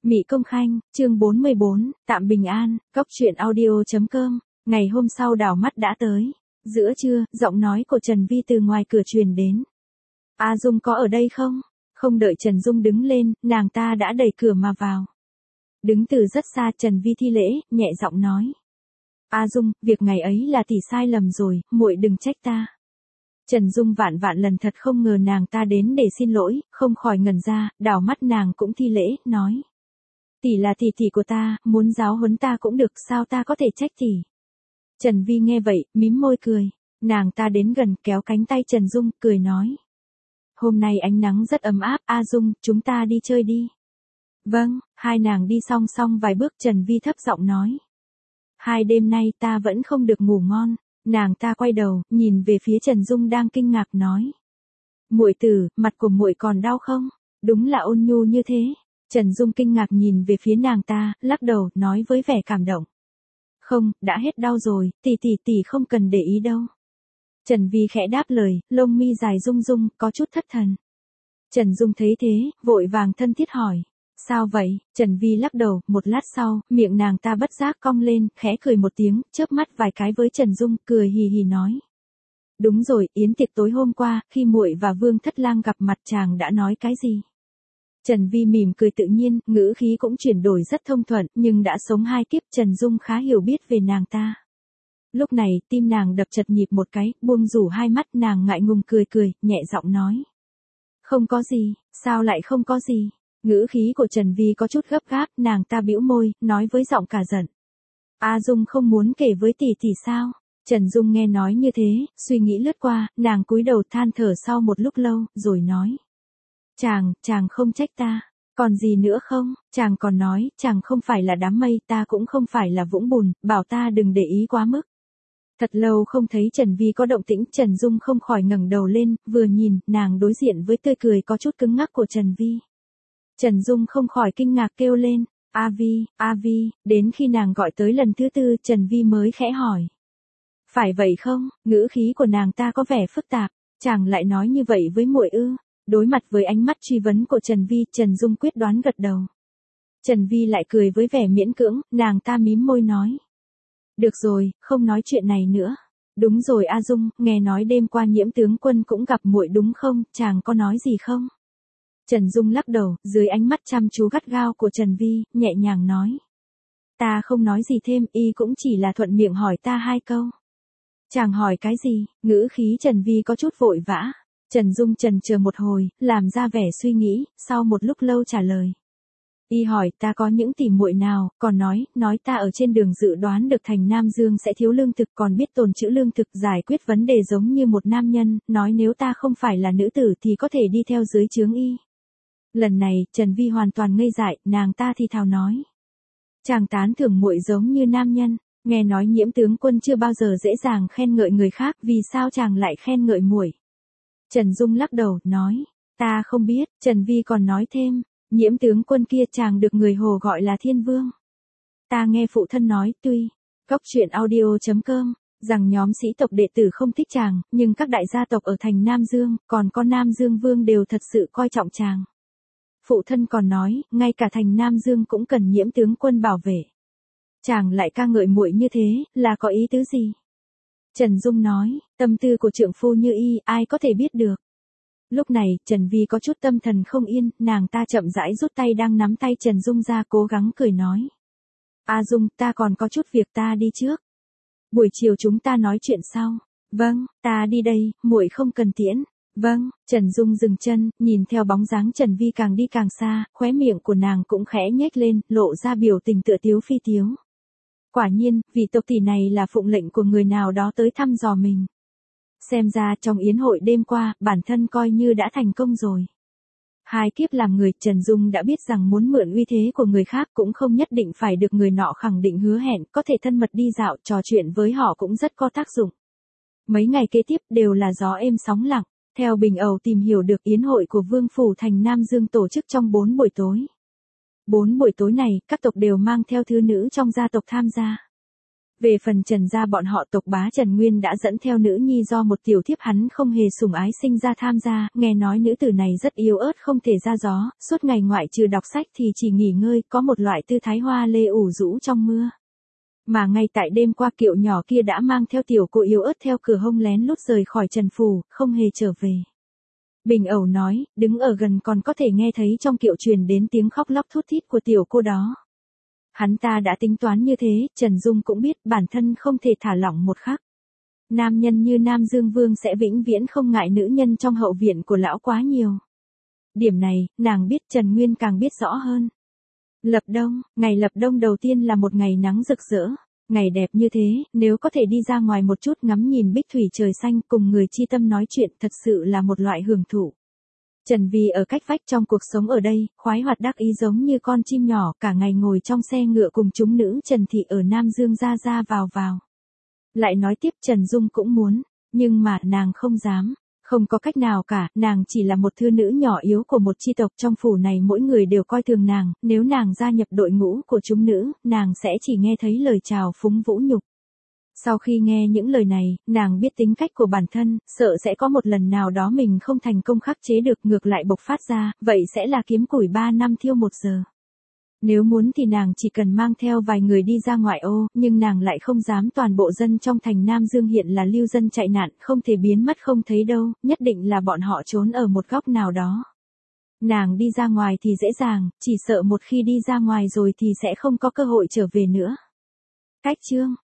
Mị Công Khanh, chương 44, tạm bình an, Cốc truyện audio.com. Ngày hôm sau đảo mắt đã tới. Giữa trưa, giọng nói của Trần Vi từ ngoài cửa truyền đến. A Dung có ở đây không? Không đợi Trần Dung đứng lên, nàng ta đã đẩy cửa mà vào. Đứng từ rất xa Trần Vi thi lễ, nhẹ giọng nói. A Dung, việc ngày ấy là tỷ sai lầm rồi, muội đừng trách ta. Trần Dung vạn vạn lần thật không ngờ nàng ta đến để xin lỗi, không khỏi ngẩn ra, đảo mắt nàng cũng thi lễ, nói. Tỷ là tỷ của ta, muốn giáo huấn ta cũng được, sao ta có thể trách tỷ. Trần Vi nghe vậy, mím môi cười. Nàng ta đến gần kéo cánh tay Trần Dung, cười nói. Hôm nay ánh nắng rất ấm áp, A Dung, chúng ta đi chơi đi. Vâng, hai nàng đi song song vài bước Trần Vi thấp giọng nói. Hai đêm nay ta vẫn không được ngủ ngon. Nàng ta quay đầu, nhìn về phía Trần Dung đang kinh ngạc nói. Muội tử, mặt của muội còn đau không? Đúng là ôn nhu như thế. Trần Dung kinh ngạc nhìn về phía nàng ta, lắc đầu, nói với vẻ cảm động. Không, đã hết đau rồi, tỷ không cần để ý đâu. Trần Vi khẽ đáp lời, lông mi dài rung rung, có chút thất thần. Trần Dung thấy thế, vội vàng thân thiết hỏi. Sao vậy? Trần Vi lắc đầu, một lát sau, miệng nàng ta bất giác cong lên, khẽ cười một tiếng, chớp mắt vài cái với Trần Dung, cười hì hì nói. Đúng rồi, yến tiệc tối hôm qua, khi muội và Vương Thất Lang gặp mặt chàng đã nói cái gì? Trần Vi mỉm cười tự nhiên, ngữ khí cũng chuyển đổi rất thông thuận, nhưng đã sống hai kiếp Trần Dung khá hiểu biết về nàng ta. Lúc này, tim nàng đập chật nhịp một cái, buông rủ hai mắt nàng ngại ngùng cười, nhẹ giọng nói. Không có gì, sao lại không có gì? Ngữ khí của Trần Vi có chút gấp gáp, nàng ta bĩu môi, nói với giọng cả giận. A Dung không muốn kể với tỷ sao? Trần Dung nghe nói như thế, suy nghĩ lướt qua, nàng cúi đầu than thở sau một lúc lâu, rồi nói. Chàng không trách ta. Còn gì nữa không? Chàng còn nói, chàng không phải là đám mây, ta cũng không phải là vũng bùn, bảo ta đừng để ý quá mức. Thật lâu không thấy Trần Vi có động tĩnh, Trần Dung không khỏi ngẩng đầu lên, vừa nhìn, nàng đối diện với tươi cười có chút cứng ngắc của Trần Vi. Trần Dung không khỏi kinh ngạc kêu lên, A Vi, đến khi nàng gọi tới lần thứ tư, Trần Vi mới khẽ hỏi. Phải vậy không? Ngữ khí của nàng ta có vẻ phức tạp, chàng lại nói như vậy với muội ư? Đối mặt với ánh mắt truy vấn của Trần Vi, Trần Dung quyết đoán gật đầu. Trần Vi lại cười với vẻ miễn cưỡng, nàng ta mím môi nói. Được rồi, không nói chuyện này nữa. Đúng rồi A Dung, nghe nói đêm qua Nhiễm tướng quân cũng gặp muội đúng không, chàng có nói gì không? Trần Dung lắc đầu, dưới ánh mắt chăm chú gắt gao của Trần Vi, nhẹ nhàng nói. Ta không nói gì thêm, y cũng chỉ là thuận miệng hỏi ta hai câu. Chàng hỏi cái gì? Ngữ khí Trần Vi có chút vội vã. Trần Dung chần chờ một hồi, làm ra vẻ suy nghĩ, sau một lúc lâu trả lời. Y hỏi ta có những tỉ muội nào, còn nói ta ở trên đường dự đoán được thành Nam Dương sẽ thiếu lương thực, còn biết tồn trữ lương thực, giải quyết vấn đề giống như một nam nhân, nói nếu ta không phải là nữ tử thì có thể đi theo dưới trướng y. Lần này, Trần Vi hoàn toàn ngây dại, nàng ta thì thào nói. Chàng tán thưởng muội giống như nam nhân, nghe nói Nhiễm tướng quân chưa bao giờ dễ dàng khen ngợi người khác, vì sao chàng lại khen ngợi muội? Trần Dung lắc đầu, nói, ta không biết. Trần Vi còn nói thêm, Nhiễm tướng quân kia chàng được người Hồ gọi là Thiên Vương. Ta nghe phụ thân nói, tuy, Cốc truyện audio.com, rằng nhóm sĩ tộc đệ tử không thích chàng, nhưng các đại gia tộc ở thành Nam Dương, còn có Nam Dương Vương đều thật sự coi trọng chàng. Phụ thân còn nói, ngay cả thành Nam Dương cũng cần Nhiễm tướng quân bảo vệ. Chàng lại ca ngợi muội như thế, là có ý tứ gì? Trần Dung nói, tâm tư của trượng phu như y, ai có thể biết được. Lúc này, Trần Vi có chút tâm thần không yên, nàng ta chậm rãi rút tay đang nắm tay Trần Dung ra, cố gắng cười nói. A Dung, ta còn có chút việc, ta đi trước. Buổi chiều chúng ta nói chuyện sau. Vâng, ta đi đây, muội không cần tiễn. Vâng, Trần Dung dừng chân, nhìn theo bóng dáng Trần Vi càng đi càng xa, khóe miệng của nàng cũng khẽ nhếch lên, lộ ra biểu tình tựa tiếu phi tiếu. Quả nhiên, vị tộc tỷ này là phụng lệnh của người nào đó tới thăm dò mình. Xem ra trong yến hội đêm qua, bản thân coi như đã thành công rồi. Hai kiếp làm người, Trần Dung đã biết rằng muốn mượn uy thế của người khác cũng không nhất định phải được người nọ khẳng định hứa hẹn, có thể thân mật đi dạo, trò chuyện với họ cũng rất có tác dụng. Mấy ngày kế tiếp đều là gió êm sóng lặng, theo Bình Ẩu tìm hiểu được yến hội của Vương Phủ thành Nam Dương tổ chức trong 4 buổi tối. 4 buổi tối này, các tộc đều mang theo thứ nữ trong gia tộc tham gia. Về phần Trần gia bọn họ tộc bá Trần Nguyên đã dẫn theo nữ nhi do một tiểu thiếp hắn không hề sủng ái sinh ra tham gia, nghe nói nữ tử này rất yếu ớt không thể ra gió, suốt ngày ngoại trừ đọc sách thì chỉ nghỉ ngơi, có một loại tư thái hoa lê ủ rũ trong mưa. Mà ngay tại đêm qua Kiệu nhỏ kia đã mang theo tiểu cô yếu ớt theo cửa hông lén lút rời khỏi Trần phủ, không hề trở về. Bình Ẩu nói, đứng ở gần còn có thể nghe thấy trong Kiệu truyền đến tiếng khóc lóc thút thít của tiểu cô đó. Hắn ta đã tính toán như thế, Trần Dung cũng biết bản thân không thể thả lỏng một khắc. Nam nhân như Nam Dương Vương sẽ vĩnh viễn không ngại nữ nhân trong hậu viện của lão quá nhiều. Điểm này, nàng biết, Trần Nguyên càng biết rõ hơn. Lập đông, ngày lập đông đầu tiên là một ngày nắng rực rỡ. Ngày đẹp như thế, nếu có thể đi ra ngoài một chút ngắm nhìn bích thủy trời xanh cùng người chi tâm nói chuyện thật sự là một loại hưởng thụ. Trần Vi ở cách vách trong cuộc sống ở đây, khoái hoạt đắc ý giống như con chim nhỏ, cả ngày ngồi trong xe ngựa cùng chúng nữ Trần Thị ở Nam Dương ra vào. Lại nói tiếp Trần Dung cũng muốn, nhưng mà nàng không dám, không có cách nào cả, nàng chỉ là một thư nữ nhỏ yếu của một chi tộc trong phủ này, mỗi người đều coi thường nàng, nếu nàng gia nhập đội ngũ của chúng nữ, nàng sẽ chỉ nghe thấy lời chào phúng vũ nhục. Sau khi nghe những lời này, nàng biết tính cách của bản thân, sợ sẽ có một lần nào đó mình không thành công khắc chế được, ngược lại bộc phát ra, vậy sẽ là kiếm củi 3 năm thiêu 1 giờ. Nếu muốn thì nàng chỉ cần mang theo vài người đi ra ngoại ô, nhưng nàng lại không dám toàn bộ dân trong thành Nam Dương hiện là lưu dân chạy nạn, không thể biến mất không thấy đâu, nhất định là bọn họ trốn ở một góc nào đó. Nàng đi ra ngoài thì dễ dàng, chỉ sợ một khi đi ra ngoài rồi thì sẽ không có cơ hội trở về nữa. Cách chương